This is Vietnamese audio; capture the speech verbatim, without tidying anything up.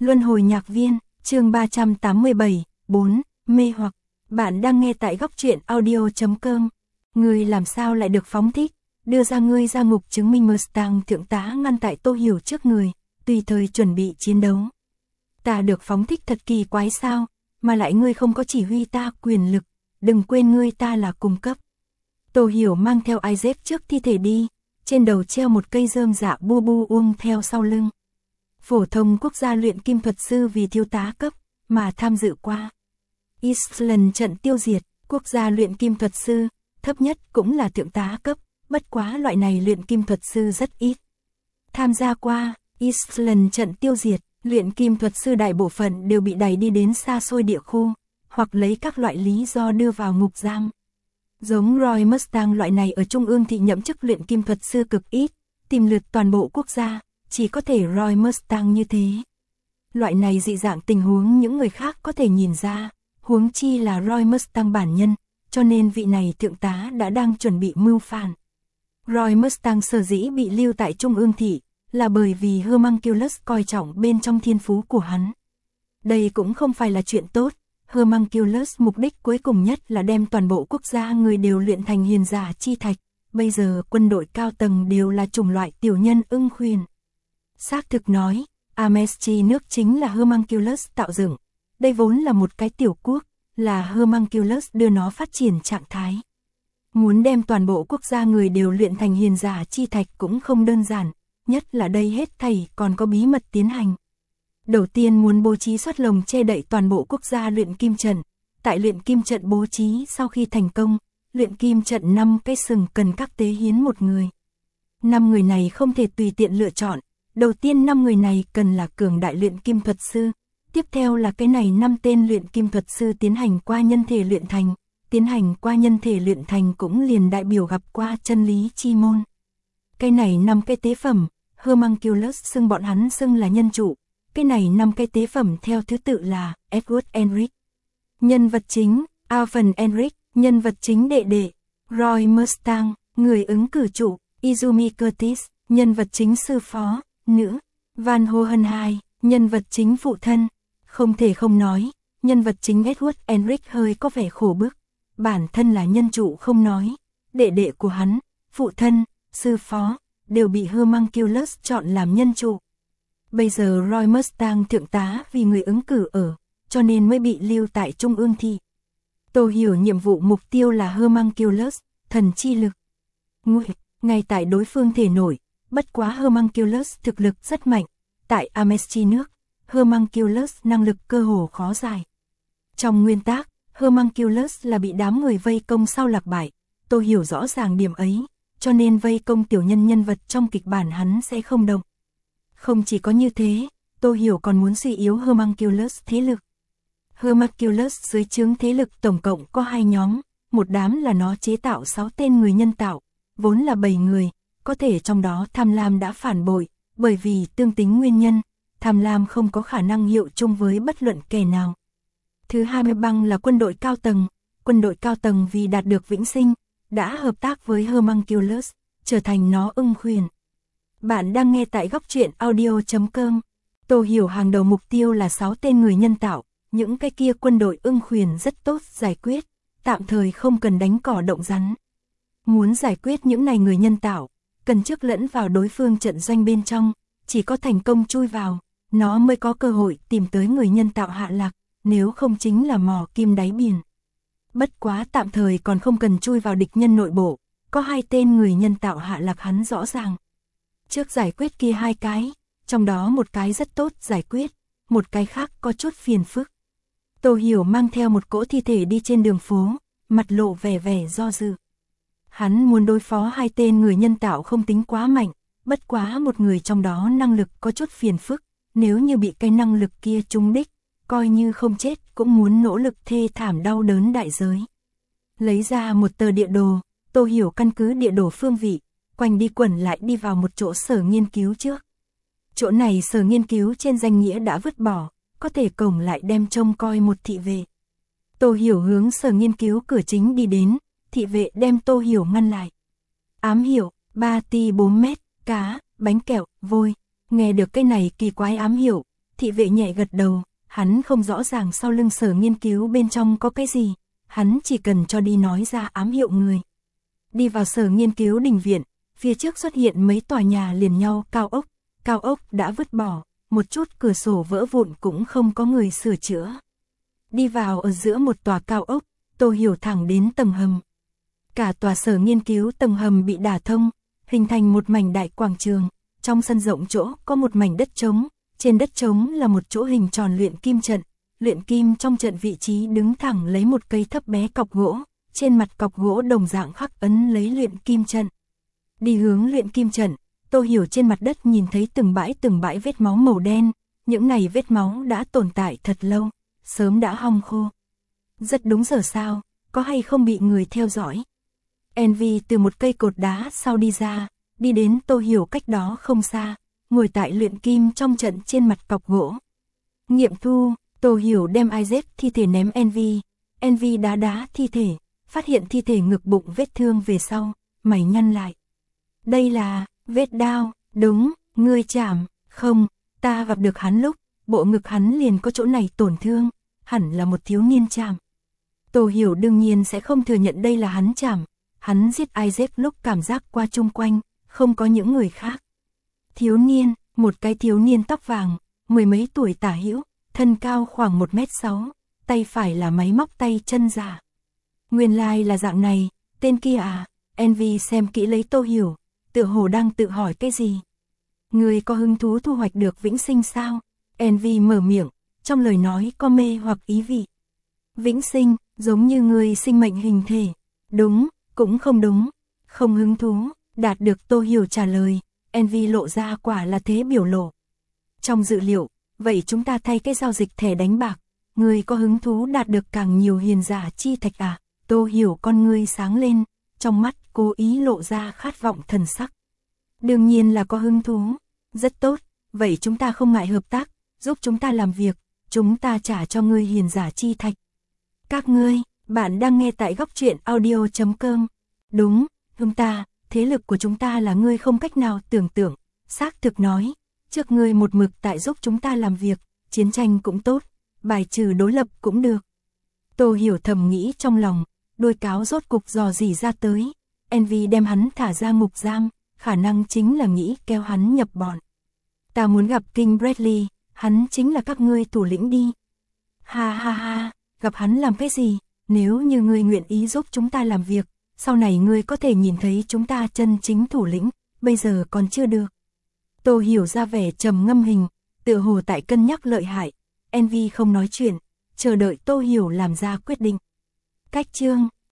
Luân hồi nhạc viên, chương ba trăm tám mươi bảy, bốn, mê hoặc. Bạn đang nghe tại góc truyện audio chấm com. Ngươi làm sao lại được phóng thích, đưa ra ngươi ra ngục chứng minh Mustang thượng tá ngăn tại Tô Hiểu trước người, tùy thời chuẩn bị chiến đấu. Ta được phóng thích thật kỳ quái sao, mà lại ngươi không có chỉ huy ta quyền lực, đừng quên ngươi ta là cùng cấp. Tô Hiểu mang theo Isaac trước thi thể đi, trên đầu treo một cây rơm dạ bu bu uông theo sau lưng. Phổ thông quốc gia luyện kim thuật sư vì thiếu tá cấp, mà tham dự qua Iceland trận tiêu diệt, quốc gia luyện kim thuật sư, thấp nhất cũng là thượng tá cấp, bất quá loại này luyện kim thuật sư rất ít. Tham gia qua Iceland trận tiêu diệt, luyện kim thuật sư đại bộ phận đều bị đẩy đi đến xa xôi địa khu, hoặc lấy các loại lý do đưa vào ngục giam. Giống Roy Mustang loại này ở trung ương thị nhậm chức luyện kim thuật sư cực ít, tìm lượt toàn bộ quốc gia, chỉ có thể Roy Mustang như thế. Loại này dị dạng tình huống những người khác có thể nhìn ra, huống chi là Roy Mustang bản nhân, cho nên vị này thượng tá đã đang chuẩn bị mưu phản. Roy Mustang sở dĩ bị lưu tại trung ương thị, là bởi vì Homunculus coi trọng bên trong thiên phú của hắn. Đây cũng không phải là chuyện tốt, Homunculus mục đích cuối cùng nhất là đem toàn bộ quốc gia người đều luyện thành hiền giả chi thạch, bây giờ quân đội cao tầng đều là chủng loại tiểu nhân ưng khuyển. Xác thực nói, Ameschi nước chính là Homunculus tạo dựng, đây vốn là một cái tiểu quốc, là Homunculus đưa nó phát triển trạng thái. Muốn đem toàn bộ quốc gia người đều luyện thành hiền giả chi thạch cũng không đơn giản, nhất là đây hết thảy còn có bí mật tiến hành. Đầu tiên muốn bố trí xuất lồng che đậy toàn bộ quốc gia luyện kim trận, tại luyện kim trận bố trí sau khi thành công, luyện kim trận năm cái sừng cần các tế hiến một người. Năm người này không thể tùy tiện lựa chọn, đầu tiên năm người này cần là cường đại luyện kim thuật sư, tiếp theo là cái này năm tên luyện kim thuật sư tiến hành qua nhân thể luyện thành, tiến hành qua nhân thể luyện thành cũng liền đại biểu gặp qua chân lý chi môn. Cái này năm cái tế phẩm, Homunculus xưng bọn hắn xưng là nhân chủ. Cái này năm cái tế phẩm theo thứ tự là Edward Enric, nhân vật chính, Alvin Enric, nhân vật chính đệ đệ, Roy Mustang, người ứng cử chủ, Izumi Curtis, nhân vật chính sư phó, nữ, Van Hohenheim, nhân vật chính phụ thân. Không thể không nói, nhân vật chính Edward Enric hơi có vẻ khổ bức, bản thân là nhân chủ không nói, đệ đệ của hắn, phụ thân, sư phó, đều bị Homunculus chọn làm nhân chủ. Bây giờ Roy Mustang thượng tá vì người ứng cử ở, cho nên mới bị lưu tại trung ương thị. Tô Hiểu nhiệm vụ mục tiêu là Homunculus, thần chi lực. Nguy, ngay tại đối phương thể nổi, bất quá Homunculus thực lực rất mạnh, tại Ameschi nước, Homunculus năng lực cơ hồ khó giải. Trong nguyên tắc, Homunculus là bị đám người vây công sau lạc bại, Tô Hiểu rõ ràng điểm ấy, cho nên vây công tiểu nhân nhân vật trong kịch bản hắn sẽ không động. Không chỉ có như thế, Tô Hiểu còn muốn suy yếu Homunculus thế lực. Homunculus dưới trướng thế lực tổng cộng có hai nhóm, một đám là nó chế tạo sáu tên người nhân tạo, vốn là bảy người, có thể trong đó Tham Lam đã phản bội, bởi vì tương tính nguyên nhân, Tham Lam không có khả năng hiệu chung với bất luận kẻ nào. Thứ hai mươi băng là quân đội cao tầng, quân đội cao tầng vì đạt được vĩnh sinh, đã hợp tác với Homunculus, trở thành nó ưng khuyển. Bạn đang nghe tại góc truyện audio chấm com. Tô Hiểu hàng đầu mục tiêu là sáu tên người nhân tạo, những cái kia quân đội ưng khuyển rất tốt giải quyết, tạm thời không cần đánh cỏ động rắn. Muốn giải quyết những này người nhân tạo, cần trước lẫn vào đối phương trận doanh bên trong, chỉ có thành công chui vào, nó mới có cơ hội tìm tới người nhân tạo hạ lạc, nếu không chính là mỏ kim đáy biển. Bất quá tạm thời còn không cần chui vào địch nhân nội bộ, có hai tên người nhân tạo hạ lạc hắn rõ ràng. Trước giải quyết kia hai cái, trong đó một cái rất tốt giải quyết, một cái khác có chút phiền phức. Tô Hiểu mang theo một cỗ thi thể đi trên đường phố, mặt lộ vẻ vẻ do dự. Hắn muốn đối phó hai tên người nhân tạo không tính quá mạnh, bất quá một người trong đó năng lực có chút phiền phức, nếu như bị cái năng lực kia trúng đích, coi như không chết cũng muốn nỗ lực thê thảm đau đớn đại giới. Lấy ra một tờ địa đồ, Tô Hiểu căn cứ địa đồ phương vị, quanh đi quẩn lại đi vào một chỗ sở nghiên cứu trước. Chỗ này sở nghiên cứu trên danh nghĩa đã vứt bỏ, có thể cổng lại đem trông coi một thị vệ. Tô Hiểu hướng sở nghiên cứu cửa chính đi đến, thị vệ đem Tô Hiểu ngăn lại. Ám hiệu, ba ti bốn mét, cá, bánh kẹo, vôi. Nghe được cái này kỳ quái ám hiệu, Thị vệ nhẹ gật đầu, hắn không rõ ràng sau lưng Sở Nghiên Cứu bên trong có cái gì, hắn chỉ cần cho đi nói ra ám hiệu người. Đi vào Sở Nghiên Cứu đình viện, phía trước xuất hiện mấy tòa nhà liền nhau cao ốc, cao ốc đã vứt bỏ, một chút cửa sổ vỡ vụn cũng không có người sửa chữa. Đi vào ở giữa một tòa cao ốc, Tô Hiểu thẳng đến tầng hầm. Cả tòa Sở Nghiên Cứu tầng hầm bị đả thông, hình thành một mảnh đại quảng trường, trong sân rộng chỗ có một mảnh đất trống, trên đất trống là một chỗ hình tròn luyện kim trận, luyện kim trong trận vị trí đứng thẳng lấy một cây thấp bé cọc gỗ, trên mặt cọc gỗ đồng dạng khắc ấn lấy luyện kim trận. Đi hướng luyện kim trận, Tô Hiểu trên mặt đất nhìn thấy từng bãi từng bãi vết máu màu đen, những này vết máu đã tồn tại thật lâu, sớm đã hong khô. Rất đúng giờ sao, có hay không bị người theo dõi? Envy từ một cây cột đá sau đi ra, đi đến Tô Hiểu cách đó không xa, ngồi tại luyện kim trong trận trên mặt cọc gỗ. Nghiệm thu, Tô Hiểu đem Isaac thi thể ném Envy, Envy đá đá thi thể, phát hiện thi thể ngực bụng vết thương về sau, mày nhăn lại. Đây là, vết đao, đúng, ngươi chảm, không, ta gặp được hắn lúc, bộ ngực hắn liền có chỗ này tổn thương, hẳn là một thiếu niên chảm. Tô Hiểu đương nhiên sẽ không thừa nhận đây là hắn chảm, hắn giết Isaac lúc cảm giác qua chung quanh, không có những người khác. Thiếu niên, một cái thiếu niên tóc vàng, mười mấy tuổi tả hữu, thân cao khoảng một mét sáu, tay phải là máy móc tay chân giả. Nguyên lai like là dạng này, tên kia à, Envy xem kỹ lấy Tô Hiểu, tựa hồ đang tự hỏi cái gì. Người có hứng thú thu hoạch được vĩnh sinh sao? Envy mở miệng, trong lời nói có mê hoặc ý vị. Vĩnh sinh, giống như người sinh mệnh hình thể. Đúng, cũng không đúng, không hứng thú, đạt được Tô Hiểu trả lời, Envy lộ ra quả là thế biểu lộ. Trong dự liệu, vậy chúng ta thay cái giao dịch thẻ đánh bạc, người có hứng thú đạt được càng nhiều hiền giả chi thạch à? Tô Hiểu con ngươi sáng lên, trong mắt cố ý lộ ra khát vọng thần sắc. Đương nhiên là có hứng thú, rất tốt, vậy chúng ta không ngại hợp tác, giúp chúng ta làm việc, chúng ta trả cho ngươi hiền giả chi thạch. Các ngươi, bạn đang nghe tại góc truyện audio chấm com. Đúng, chúng ta, thế lực của chúng ta là ngươi không cách nào tưởng tượng, xác thực nói, trước ngươi một mực tại giúp chúng ta làm việc, chiến tranh cũng tốt, bài trừ đối lập cũng được. Tô Hiểu thầm nghĩ trong lòng, đuôi cáo rốt cục dò dỉ ra tới, Envy đem hắn thả ra ngục giam, khả năng chính là nghĩ kéo hắn nhập bọn. Ta muốn gặp King Bradley, hắn chính là các ngươi thủ lĩnh đi. Ha ha ha, gặp hắn làm cái gì, nếu như ngươi nguyện ý giúp chúng ta làm việc, sau này ngươi có thể nhìn thấy chúng ta chân chính thủ lĩnh, bây giờ còn chưa được. Tô Hiểu ra vẻ trầm ngâm hình, tựa hồ tại cân nhắc lợi hại, Envy không nói chuyện, chờ đợi Tô Hiểu làm ra quyết định. Cách chương